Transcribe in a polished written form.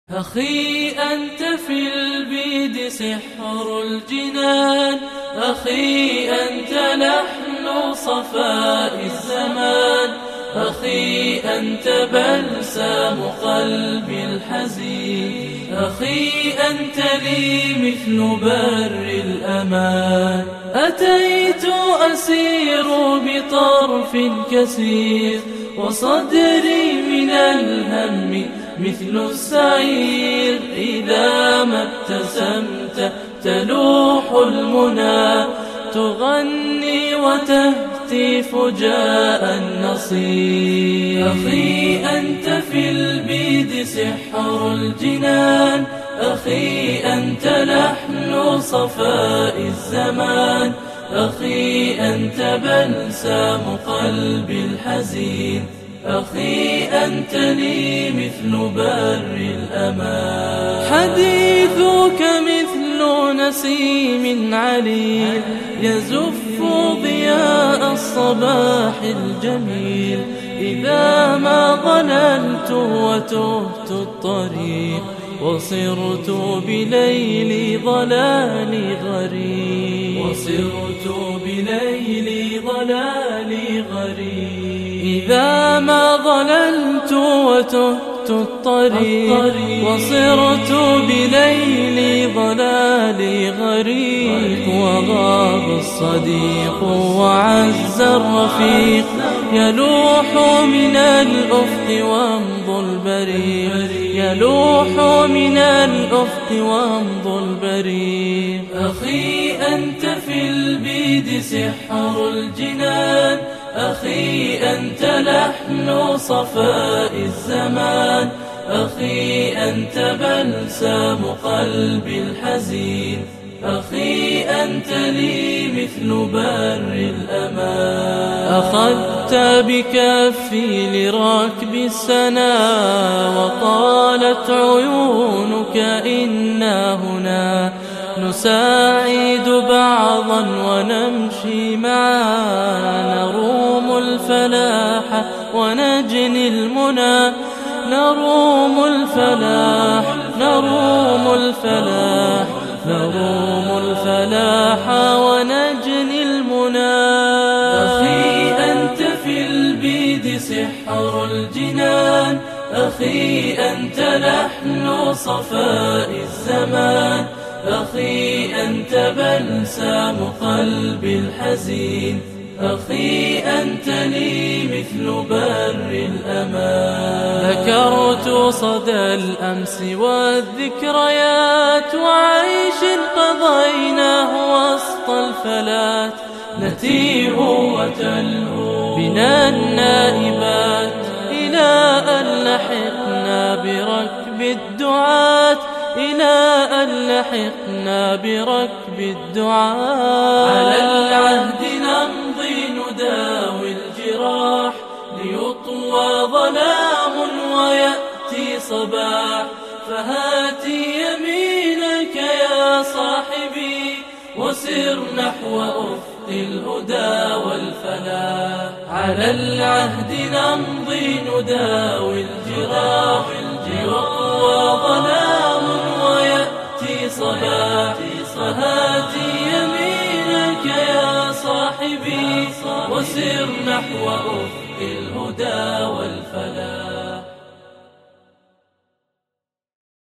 أخي أنت في البيد سحر الجنان، أخي أنت لحن صفاء الزمان، أخي أنت بلسم قلبي الحزين، أخي أنت لي مثل بر الأمان. أتيت أسير بطرف كسير، وصدري من الهم مثل السعير. إذا ما ابتسمت تلوح المنى، تغني وتهتف جاء النصير. أخي أنت في البيد سحر الجنان، أخي أنت لحن صفاء الزمان، أخي أنت بلسم قلبي الحزين، أخي أنت لي مثل بر الأمان. حديثك مثل نسيم عليل، يزف ضياء الصباح الجميل. إذا ما ضللت وتهت الطريق، وصرت بليل ضلالي غريب، وصرت بليل ضلالي غريب. إذا ما ضللت وتهت الطريق، وصرت بليل ضلالي غريب. وغاب الصديق وعز الرفيق، يلوح من الأفق وامضى البريق، يلوح من الأفق وامضى البريق. أخي أنت في البيد سحر الجنان، أخي أنت لحن صفاء الزمان، أخي أنت بلسم قلبي الحزين، أخي أنت لي مثل بر الأمان. أخذت بكفي لركب السنا، وقالت عيونك إنا هنا نساعد بعضا ونمشي معا، نروم الفلاح ونجني المنى، نروم الفلاح، نروم الفلاح، نروم الفلاح ونجني المنى. أخي أنت في البيد سحر الجنان، أخي أنت لحن صفاء الزمان، أخي أنت بلسم قلبي الحزين، أخي أنت لي مثل بر الأمان. ذكرت صدى الأمس والذكريات، وعيش قضيناه وسط الفلات، نتيه وتلهو بنا النائبات، إلى أن لحقنا بركب الدعاة، إلى أن لحقنا بركب الدعاة. على العهد نمضي نداوي الجراح، ليطوى ظلام ويأتي صباح. فهاتي يمينك يا صاحبي، وسر نحو أفق الهدى والفلاح. على العهد نمضي نداوي الجراح، ليطوى ظلام ويأتي صباح. فهاتي يمينك يا صاحبي، وسر نحو أفق الهدى والفلاح.